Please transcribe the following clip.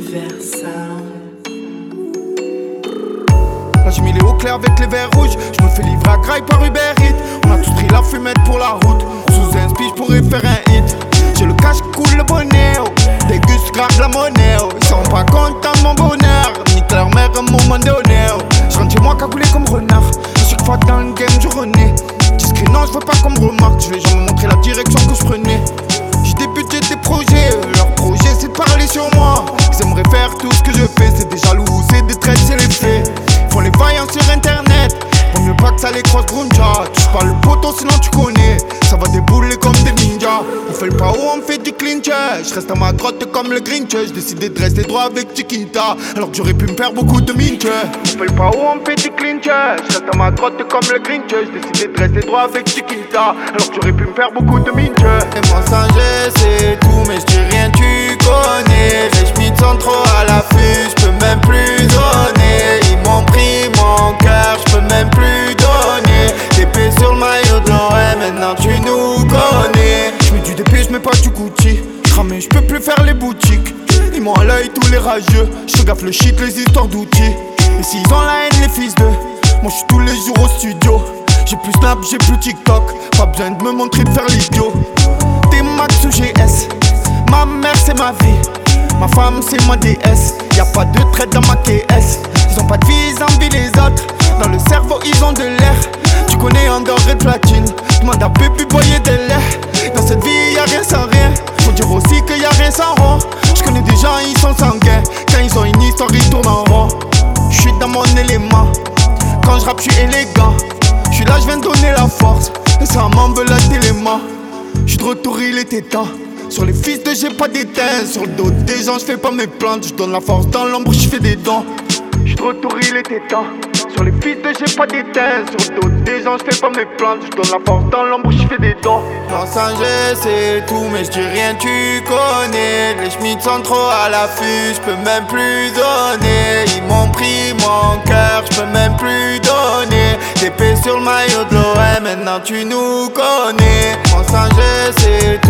Là j'ai mis les hauts clairs avec les verres rouges. Je me fais livrer à graille par Uber Eats. On a tous pris la fumette pour la route. Sous un speech pourrais faire un hit. J'ai le cash qui coule le bonnet oh. Des gus grave la monnaie oh. Ils sont pas contents de mon bonheur. Nique leur mère à un moment donné oh. Je rentre chez moi cagoulé comme renard. À chaque fois dans le game je renais. Discret non je veux pas qu'on me remarque. Je vais jamais montrer la direction que je prenais. J'ai des budgets, des projets. Leur projet c'est de parler sur moi. Ils aimeraient faire tout ce que je fais. C'est des jaloux, c'est des traîtres, c'est les faits. Font les vaillants sur internet. Vaut mieux pas que ça les croise Grunja. Touche pas le poteau sinon tu connais. Ça va débouler comme des ninjas. On fait le pas où on fait du clinch. Je reste à ma grotte comme le Grinch. J'ai décidé de rester droit avec Chiquinta. Alors que j'aurais pu me faire beaucoup de minch. On fait le pas où on fait du clinch. Je reste à ma grotte comme le Grinch. J'ai décidé de rester droit avec Chiquinta. Alors que j'aurais pu me faire beaucoup de minch. Les mensongers c'est tout mais je dis rien tu connais. Les schmitts sont trop à l'affût, je peux même plus donner. Ils m'ont pris mon cœur, je peux même plus donner. TP sur le maillot de l'OM, maintenant tu nous connais. Je mets du DP, je mets pas du Gucci. Cramé, je peux plus faire les boutiques. Ils m'ont à l'œil tous les rageux. Je gaffe le shit, les histoires d'outils. Et s'ils ont la haine, les fils de moi je suis tous les jours au studio. J'ai plus Snap, j'ai plus TikTok. Pas besoin de me montrer de faire l'idiot. T'es max ou GS. Ma mère c'est ma vie. Ma femme c'est ma déesse. Y'a pas de traite dans ma KS. Ils ont pas de vie, ils envient les autres. Dans le cerveau ils ont de l'air. Tu connais Andorre et platine. Demande à Pépi boyer de l'air. Dans cette vie y'a rien sans rien. Faut dire aussi que y'a rien sans rond. Je connais des gens ils sont sanguins. Quand ils ont une histoire ils tournent en rond. J'suis dans mon élément. Quand je rappe j'suis élégant. J'suis là j'viens donner la force. Et ça m'en veut la téléma. J'suis de retour il était temps. Sur les fils de j'ai pas d'éteint. Sur le dos des gens j'fais pas mes plantes. J'donne la force dans l'ombre j'fais des dons. J'suis de retour il était temps. Sur les fils de j'ai pas d'éteint. Sur le dos des gens j'fais pas mes plantes. J'donne la force dans l'ombre j'fais des dons. Mensongers c'est tout mais je dis rien tu connais. Les schmitts sont trop à l'affût, je peux même plus donner. Ils m'ont pris mon cœur, je peux même plus donner. TP sur le maillot de l'OM, maintenant tu nous connais. Mensongers c'est tout